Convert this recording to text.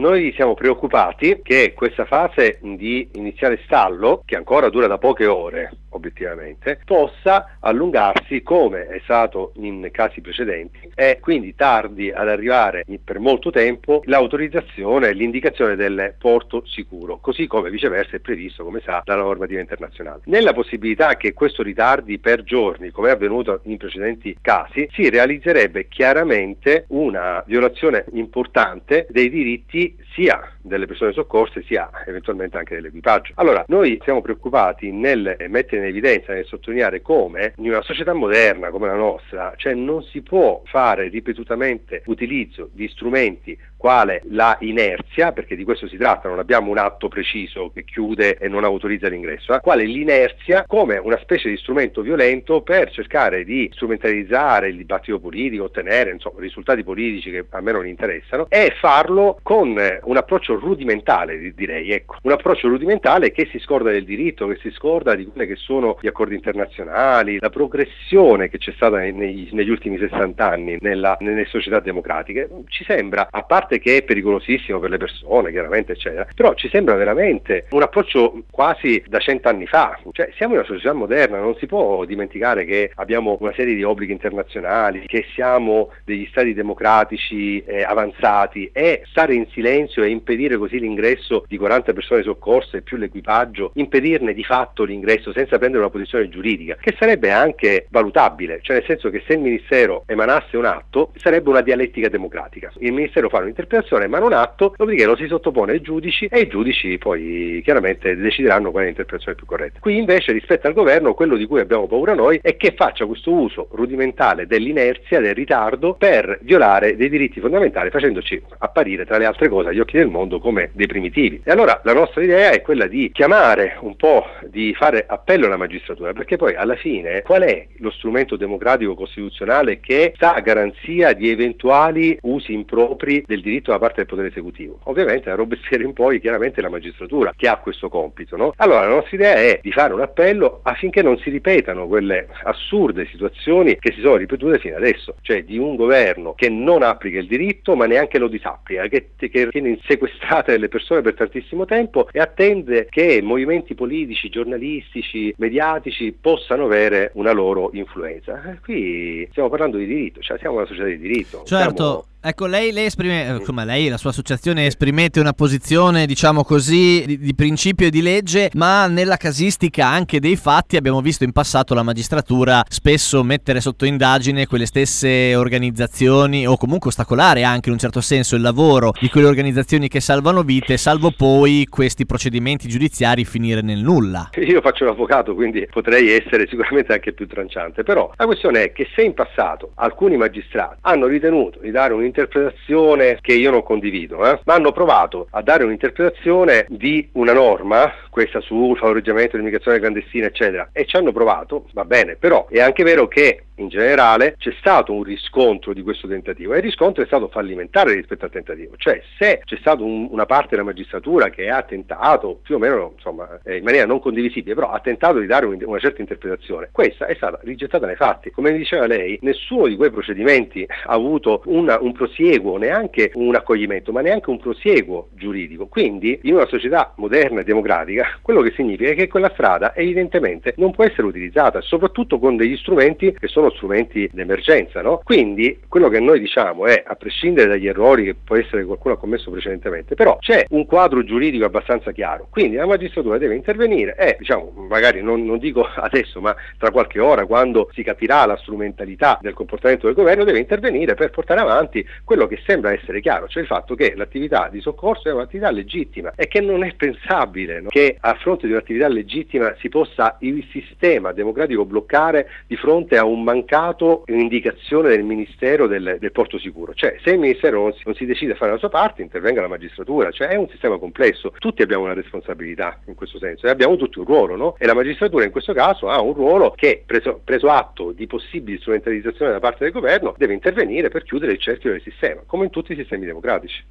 noi siamo preoccupati che questa fase di iniziale stallo, che ancora dura da poche ore obiettivamente, possa allungarsi come è stato in casi precedenti e quindi tardi ad arrivare per molto tempo l'autorizzazione e l'indicazione del porto sicuro, così come viceversa è previsto, come sa, dalla normativa internazionale. Nella possibilità che questo ritardi per giorni, come è avvenuto in precedenti casi, si realizzerebbe chiaramente una violazione importante dei diritti sia delle persone soccorse sia eventualmente anche dell'equipaggio. Allora, noi siamo preoccupati nel mettere in evidenza, nel sottolineare come in una società moderna come la nostra, cioè non si può fare ripetutamente utilizzo di strumenti quale la inerzia, perché di questo si tratta, non abbiamo un atto preciso che chiude e non autorizza l'ingresso, quale l'inerzia come una specie di strumento violento per cercare di strumentalizzare il dibattito politico, ottenere risultati politici che a me non interessano, e farlo con un approccio rudimentale, direi, ecco, un approccio rudimentale che si scorda del diritto, che si scorda di quelli che sono gli accordi internazionali, la progressione che c'è stata negli ultimi 60 anni nelle società democratiche. Ci sembra, a parte che è pericolosissimo per le persone, chiaramente, eccetera, però ci sembra veramente un approccio quasi da 100 anni fa. Cioè, siamo in una società moderna, non si può dimenticare che abbiamo una serie di obblighi internazionali, che siamo degli stati democratici avanzati, e stare in silenzio e impedire così l'ingresso di 40 persone soccorse più l'equipaggio, impedirne di fatto l'ingresso senza prendere una posizione giuridica, che sarebbe anche valutabile, cioè nel senso che se il Ministero emanasse un atto sarebbe una dialettica democratica. Il Ministero fa un'interpretazione ma non atto, dopodiché lo si sottopone ai giudici e i giudici poi chiaramente decideranno qual è l'interpretazione più corretta. Qui invece, rispetto al governo, quello di cui abbiamo paura noi è che faccia questo uso rudimentale dell'inerzia, del ritardo, per violare dei diritti fondamentali, facendoci apparire tra le altre cose agli occhi del mondo come dei primitivi. E allora la nostra idea è quella di chiamare un po', di fare appello alla magistratura, perché poi alla fine qual è lo strumento democratico costituzionale che sta a garanzia di eventuali usi impropri del diritto da parte del potere esecutivo? Ovviamente da Robespierre in poi chiaramente la magistratura che ha questo compito, no? Allora la nostra idea è di fare un appello affinché non si ripetano quelle assurde situazioni che si sono ripetute fino adesso, cioè di un governo che non applica il diritto ma neanche lo disapplica, che tiene sequestrate le persone per tantissimo tempo e attende che movimenti politici, giornalistici, mediatici possano avere una loro influenza. Qui stiamo parlando di diritto, cioè siamo una società di diritto. Certo. Ecco, lei esprime, come lei, la sua associazione esprimete una posizione, diciamo così, di principio e di legge, ma nella casistica anche dei fatti abbiamo visto in passato la magistratura spesso mettere sotto indagine quelle stesse organizzazioni, o comunque ostacolare anche in un certo senso il lavoro di quelle organizzazioni che salvano vite, salvo poi questi procedimenti giudiziari finire nel nulla. Io faccio l'avvocato, quindi potrei essere sicuramente anche più tranciante, però la questione è che se in passato alcuni magistrati hanno ritenuto di dare un'interpretazione che io non condivido, ma hanno provato a dare un'interpretazione di una norma, questa sul favoreggiamento dell'immigrazione clandestina eccetera, e ci hanno provato, va bene, però è anche vero che in generale c'è stato un riscontro di questo tentativo e il riscontro è stato fallimentare rispetto al tentativo, cioè se c'è stata una parte della magistratura che ha tentato più o meno in maniera non condivisibile, però ha tentato di dare una certa interpretazione, questa è stata rigettata nei fatti. Come diceva lei, nessuno di quei procedimenti ha avuto un prosieguo, neanche un accoglimento, ma neanche un prosieguo giuridico. Quindi in una società moderna e democratica quello che significa è che quella strada evidentemente non può essere utilizzata, soprattutto con degli strumenti che sono strumenti d'emergenza, no? Quindi quello che noi diciamo è, a prescindere dagli errori che può essere qualcuno ha commesso precedentemente, però c'è un quadro giuridico abbastanza chiaro, quindi la magistratura deve intervenire e magari non dico adesso, ma tra qualche ora, quando si capirà la strumentalità del comportamento del governo, deve intervenire per portare avanti quello che sembra essere chiaro, cioè il fatto che l'attività di soccorso è un'attività legittima e che non è pensabile, no, che a fronte di un'attività legittima si possa il sistema democratico bloccare di fronte a un mancato indicazione del Ministero del porto sicuro. Cioè, se il Ministero non si decide a fare la sua parte, intervenga la magistratura, cioè è un sistema complesso, tutti abbiamo una responsabilità in questo senso e abbiamo tutti un ruolo, no? E la magistratura in questo caso ha un ruolo che, preso atto di possibili strumentalizzazioni da parte del governo, deve intervenire per chiudere il cerchio del sistema, come in tutti i sistemi democratici.